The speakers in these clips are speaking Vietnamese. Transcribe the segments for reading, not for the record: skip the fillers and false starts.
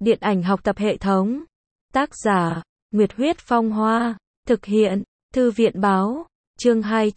Điện ảnh học tập hệ thống. Tác giả, Nguyệt Huyết Phong Hoa. Thực hiện, Thư viện Báo. Chương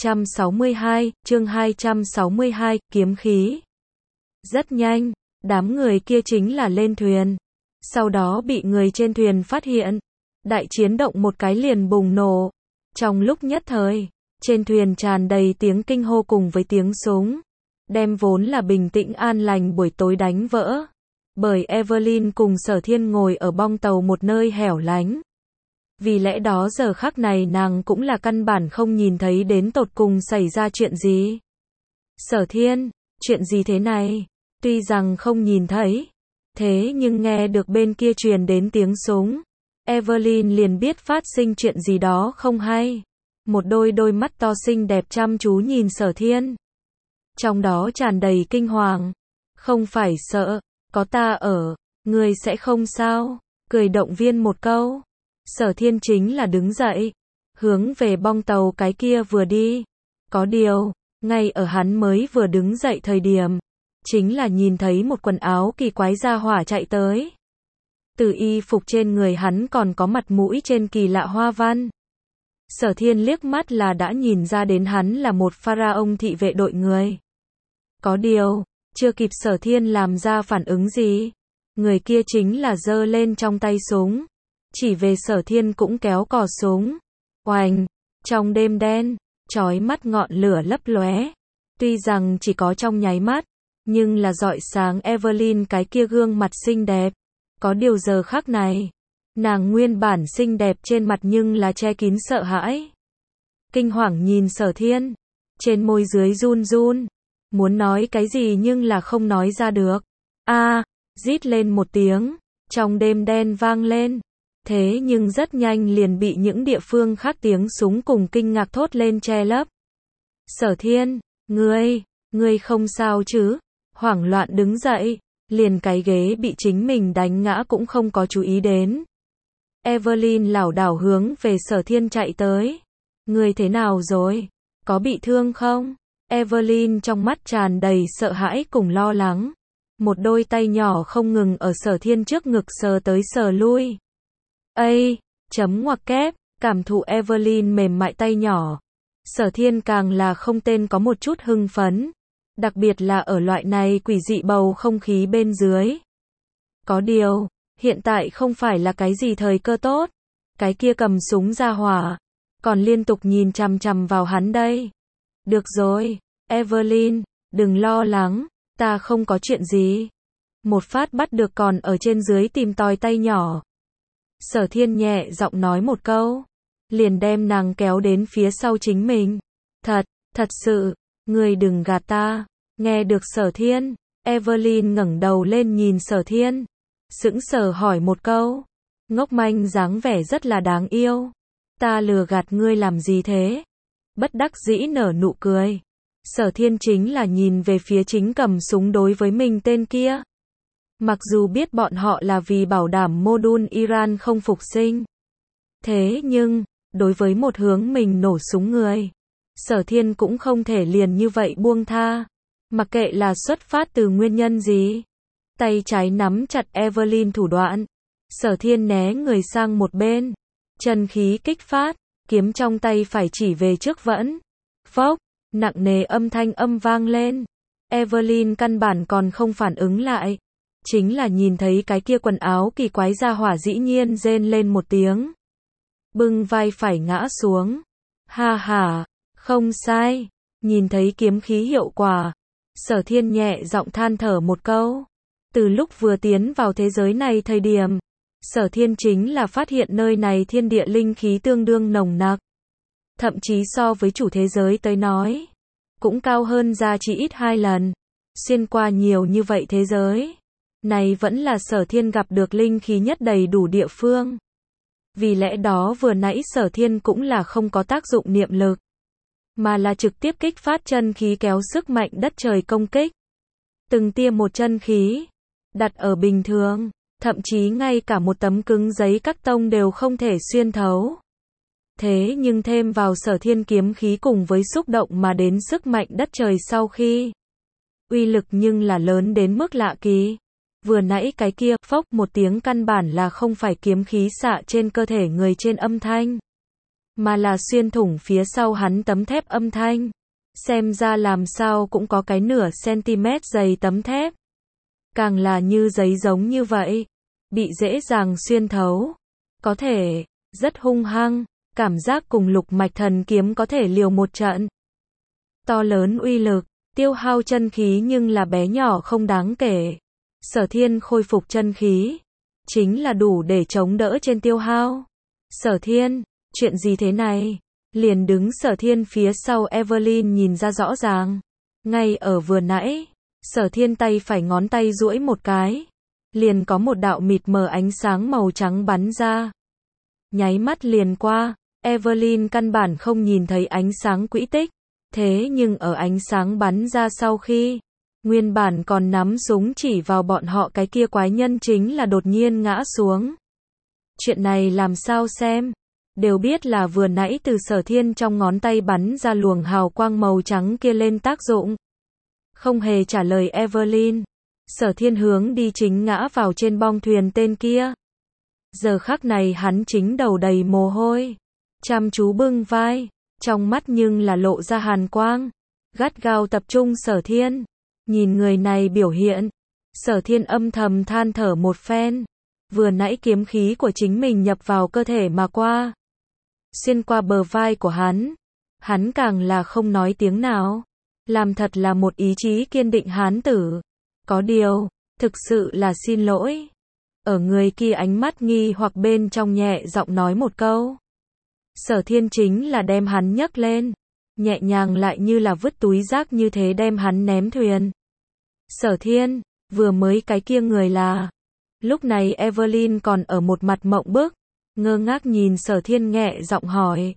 262, kiếm khí. Rất nhanh, đám người kia chính là lên thuyền. Sau đó bị người trên thuyền phát hiện. Đại chiến động một cái liền bùng nổ. Trong lúc nhất thời, trên thuyền tràn đầy tiếng kinh hô cùng với tiếng súng. Đem vốn là bình tĩnh an lành buổi tối đánh vỡ. Bởi Evelyn cùng Sở Thiên ngồi ở bong tàu một nơi hẻo lánh. Vì lẽ đó giờ khắc này nàng cũng là căn bản không nhìn thấy đến tột cùng xảy ra chuyện gì. Sở Thiên, chuyện gì thế này? Tuy rằng không nhìn thấy, thế nhưng nghe được bên kia truyền đến tiếng súng. Evelyn liền biết phát sinh chuyện gì đó không hay. Một đôi mắt to xinh đẹp chăm chú nhìn Sở Thiên. Trong đó tràn đầy kinh hoàng. Không phải sợ, có ta ở, ngươi sẽ không sao. Cười động viên một câu. Sở Thiên chính là đứng dậy, hướng về bong tàu cái kia vừa đi. Có điều, ngay ở hắn mới vừa đứng dậy thời điểm, chính là nhìn thấy một quần áo kỳ quái ra hỏa chạy tới. Từ y phục trên người hắn còn có mặt mũi trên kỳ lạ hoa văn. Sở Thiên liếc mắt là đã nhìn ra đến hắn là một pharaoh thị vệ đội người. Có điều, chưa kịp Sở Thiên làm ra phản ứng gì, người kia chính là giơ lên trong tay súng, chỉ về Sở Thiên cũng kéo cò súng. Oành, trong đêm đen, chói mắt ngọn lửa lấp lóe. Tuy rằng chỉ có trong nháy mắt, nhưng là rọi sáng Evelyn cái kia gương mặt xinh đẹp. Có điều giờ khắc này, nàng nguyên bản xinh đẹp trên mặt nhưng là che kín sợ hãi. Kinh hoàng nhìn Sở Thiên, trên môi dưới run run, muốn nói cái gì nhưng là không nói ra được. Rít lên một tiếng, trong đêm đen vang lên. Thế nhưng rất nhanh liền bị những địa phương khác tiếng súng cùng kinh ngạc thốt lên che lấp. Sở Thiên, ngươi không sao chứ? Hoảng loạn đứng dậy, liền cái ghế bị chính mình đánh ngã cũng không có chú ý đến. Evelyn lảo đảo hướng về Sở Thiên chạy tới. Ngươi thế nào rồi? Có bị thương không? Evelyn trong mắt tràn đầy sợ hãi cùng lo lắng. Một đôi tay nhỏ không ngừng ở Sở Thiên trước ngực sờ tới sờ lui. Ngoặc kép, cảm thụ Evelyn mềm mại tay nhỏ. Sở Thiên càng là không tên có một chút hưng phấn. Đặc biệt là ở loại này quỷ dị bầu không khí bên dưới. Có điều, hiện tại không phải là cái gì thời cơ tốt. Cái kia cầm súng ra hỏa, còn liên tục nhìn chằm chằm vào hắn đây. Được rồi, Evelyn, đừng lo lắng, ta không có chuyện gì. Một phát bắt được còn ở trên dưới tìm tòi tay nhỏ. Sở Thiên nhẹ giọng nói một câu, liền đem nàng kéo đến phía sau chính mình. Thật sự, ngươi đừng gạt ta. Nghe được Sở Thiên, Evelyn ngẩng đầu lên nhìn Sở Thiên, sững sờ hỏi một câu. Ngốc manh dáng vẻ rất là đáng yêu. Ta lừa gạt ngươi làm gì thế? Bất đắc dĩ nở nụ cười. Sở Thiên chính là nhìn về phía chính cầm súng đối với mình tên kia. Mặc dù biết bọn họ là vì bảo đảm mô-đun Iran không phục sinh. Thế nhưng, đối với một hướng mình nổ súng người, Sở Thiên cũng không thể liền như vậy buông tha. Mặc kệ là xuất phát từ nguyên nhân gì. Tay trái nắm chặt Evelyn thủ đoạn. Sở Thiên né người sang một bên. Chân khí kích phát, kiếm trong tay phải chỉ về trước vẫn. Phốc, nặng nề âm thanh vang lên. Evelyn căn bản còn không phản ứng lại. Chính là nhìn thấy cái kia quần áo kỳ quái ra hỏa dĩ nhiên rên lên một tiếng. Bưng vai phải ngã xuống. Ha, không sai. Nhìn thấy kiếm khí hiệu quả. Sở Thiên nhẹ giọng than thở một câu. Từ lúc vừa tiến vào thế giới này thời điểm, Sở Thiên chính là phát hiện nơi này thiên địa linh khí tương đương nồng nặc. Thậm chí so với chủ thế giới tới nói, cũng cao hơn ra chỉ ít 2 lần. Xuyên qua nhiều như vậy thế giới, này vẫn là Sở Thiên gặp được linh khí nhất đầy đủ địa phương. Vì lẽ đó vừa nãy Sở Thiên cũng là không có tác dụng niệm lực, mà là trực tiếp kích phát chân khí kéo sức mạnh đất trời công kích. Từng tia một chân khí, đặt ở bình thường, thậm chí ngay cả một tấm cứng giấy cắt tông đều không thể xuyên thấu. Thế nhưng thêm vào Sở Thiên kiếm khí cùng với xúc động mà đến sức mạnh đất trời sau khi, uy lực nhưng là lớn đến mức lạ kỳ. Vừa nãy cái kia, phốc một tiếng căn bản là không phải kiếm khí xạ trên cơ thể người trên âm thanh, mà là xuyên thủng phía sau hắn tấm thép âm thanh. Xem ra làm sao cũng có cái nửa cm dày tấm thép. Càng là như giấy giống như vậy, bị dễ dàng xuyên thấu. Có thể, rất hung hăng, cảm giác cùng lục mạch thần kiếm có thể liều một trận. To lớn uy lực, tiêu hao chân khí nhưng là bé nhỏ không đáng kể. Sở Thiên khôi phục chân khí, chính là đủ để chống đỡ trên tiêu hao. Sở Thiên, chuyện gì thế này? Liền đứng Sở Thiên phía sau Evelyn nhìn ra rõ ràng. Ngay ở vừa nãy, Sở Thiên tay phải ngón tay duỗi một cái, liền có một đạo mịt mờ ánh sáng màu trắng bắn ra. Nháy mắt liền qua, Evelyn căn bản không nhìn thấy ánh sáng quỹ tích, thế nhưng ở ánh sáng bắn ra sau khi, nguyên bản còn nắm súng chỉ vào bọn họ cái kia quái nhân chính là đột nhiên ngã xuống. Chuyện này làm sao xem? Đều biết là vừa nãy từ Sở Thiên trong ngón tay bắn ra luồng hào quang màu trắng kia lên tác dụng. Không hề trả lời Evelyn, Sở Thiên hướng đi chính ngã vào trên bong thuyền tên kia. Giờ khắc này hắn chính đầu đầy mồ hôi, chăm chú bưng vai, trong mắt nhưng là lộ ra hàn quang, gắt gao tập trung Sở Thiên. Nhìn người này biểu hiện, Sở Thiên âm thầm than thở một phen. Vừa nãy kiếm khí của chính mình nhập vào cơ thể mà qua, xuyên qua bờ vai của hắn càng là không nói tiếng nào, làm thật là một ý chí kiên định hán tử. Có điều, thực sự là xin lỗi. Ở người kia ánh mắt nghi hoặc bên trong nhẹ giọng nói một câu. Sở Thiên chính là đem hắn nhấc lên, nhẹ nhàng lại như là vứt túi rác như thế đem hắn ném thuyền. Sở Thiên, vừa mới cái kia người là... Lúc này Evelyn còn ở một mặt mộng bức, ngơ ngác nhìn Sở Thiên nhẹ giọng hỏi.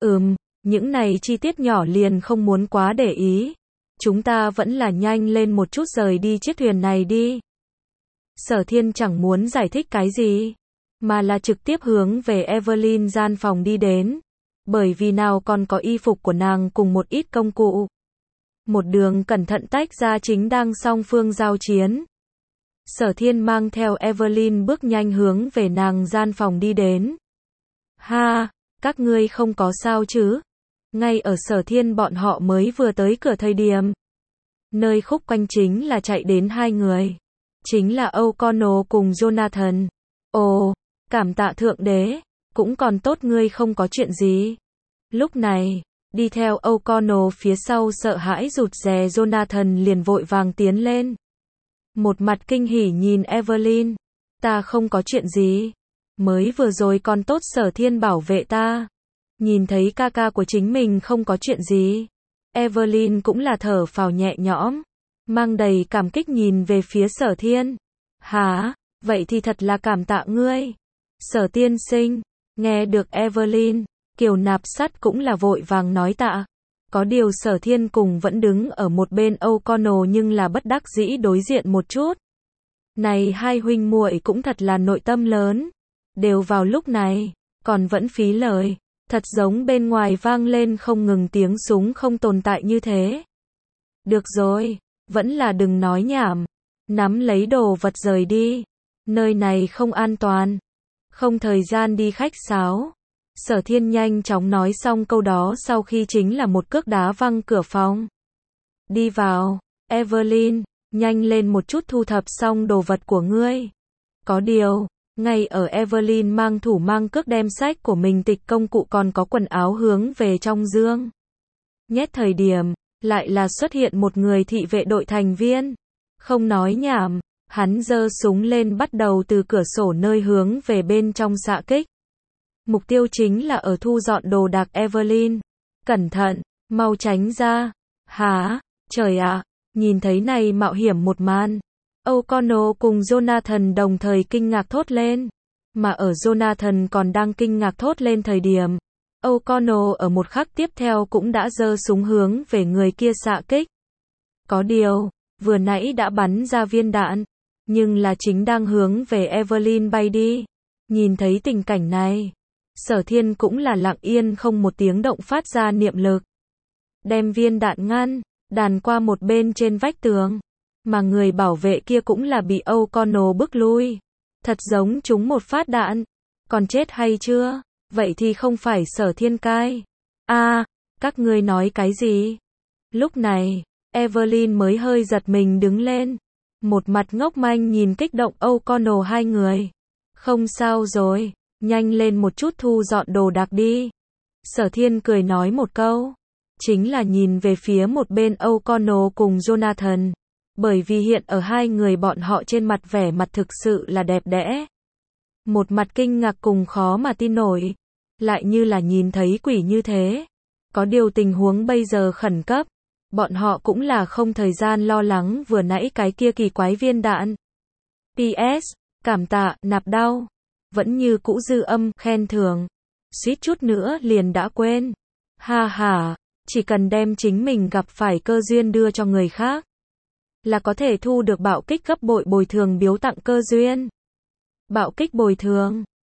Những này chi tiết nhỏ liền không muốn quá để ý. Chúng ta vẫn là nhanh lên một chút rời đi chiếc thuyền này đi. Sở Thiên chẳng muốn giải thích cái gì, mà là trực tiếp hướng về Evelyn gian phòng đi đến. Bởi vì nào còn có y phục của nàng cùng một ít công cụ. Một đường cẩn thận tách ra chính đang song phương giao chiến. Sở Thiên mang theo Evelyn bước nhanh hướng về nàng gian phòng đi đến. Ha, các ngươi không có sao chứ? Ngay ở Sở Thiên bọn họ mới vừa tới cửa thời điểm, nơi khúc quanh chính là chạy đến hai người. Chính là O'Connell cùng Jonathan. Ồ, cảm tạ thượng đế, cũng còn tốt ngươi không có chuyện gì. Lúc này, đi theo O'Connell phía sau sợ hãi rụt rè Jonathan liền vội vàng tiến lên. Một mặt kinh hỉ nhìn Evelyn. Ta không có chuyện gì. Mới vừa rồi còn tốt Sở Thiên bảo vệ ta. Nhìn thấy ca ca của chính mình không có chuyện gì. Evelyn cũng là thở phào nhẹ nhõm, mang đầy cảm kích nhìn về phía Sở Thiên. Hả, vậy thì thật là cảm tạ ngươi. Sở tiên sinh, nghe được Evelyn, Kiều Nạp Sắt cũng là vội vàng nói tạ. Có điều Sở Thiên cùng vẫn đứng ở một bên O'Connell nhưng là bất đắc dĩ đối diện một chút. Này hai huynh muội cũng thật là nội tâm lớn. Đều vào lúc này, còn vẫn phí lời. Thật giống bên ngoài vang lên không ngừng tiếng súng không tồn tại như thế. Được rồi, vẫn là đừng nói nhảm. Nắm lấy đồ vật rời đi. Nơi này không an toàn. Không thời gian đi khách sáo. Sở Thiên nhanh chóng nói xong câu đó sau khi chính là một cước đá văng cửa phòng. Đi vào, Evelyn, nhanh lên một chút thu thập xong đồ vật của ngươi. Có điều, ngay ở Evelyn mang thủ mang cước đem sách của mình tịch công cụ còn có quần áo hướng về trong dương nhét thời điểm, lại là xuất hiện một người thị vệ đội thành viên. Không nói nhảm, hắn giơ súng lên bắt đầu từ cửa sổ nơi hướng về bên trong xạ kích. Mục tiêu chính là ở thu dọn đồ đạc Evelyn. Cẩn thận, mau tránh ra. Hả, trời ạ, nhìn thấy này mạo hiểm một màn. O'Connell cùng Jonathan đồng thời kinh ngạc thốt lên. Mà ở Jonathan còn đang kinh ngạc thốt lên thời điểm, O'Connell ở một khắc tiếp theo cũng đã giơ súng hướng về người kia xạ kích. Có điều, vừa nãy đã bắn ra viên đạn, nhưng là chính đang hướng về Evelyn bay đi. Nhìn thấy tình cảnh này, Sở Thiên cũng là lặng yên không một tiếng động phát ra niệm lực. Đem viên đạn ngăn, đàn qua một bên trên vách tường. Mà người bảo vệ kia cũng là bị O'Connell bức lui. Thật giống trúng một phát đạn. Còn chết hay chưa? Vậy thì không phải Sở Thiên Cai. Các ngươi nói cái gì? Lúc này, Evelyn mới hơi giật mình đứng lên. Một mặt ngốc manh nhìn kích động O'Connell hai người. Không sao rồi, nhanh lên một chút thu dọn đồ đạc đi. Sở Thiên cười nói một câu. Chính là nhìn về phía một bên O'Connell cùng Jonathan. Bởi vì hiện ở hai người bọn họ trên mặt vẻ mặt thực sự là đẹp đẽ. Một mặt kinh ngạc cùng khó mà tin nổi. Lại như là nhìn thấy quỷ như thế. Có điều tình huống bây giờ khẩn cấp. Bọn họ cũng là không thời gian lo lắng vừa nãy cái kia kỳ quái viên đạn. PS, cảm tạ, nạp đau. Vẫn như cũ dư âm, khen thưởng. Suýt chút nữa liền đã quên. Ha ha, chỉ cần đem chính mình gặp phải cơ duyên đưa cho người khác. Là có thể thu được bạo kích gấp bội bồi thường biếu tặng cơ duyên. Bạo kích bồi thường.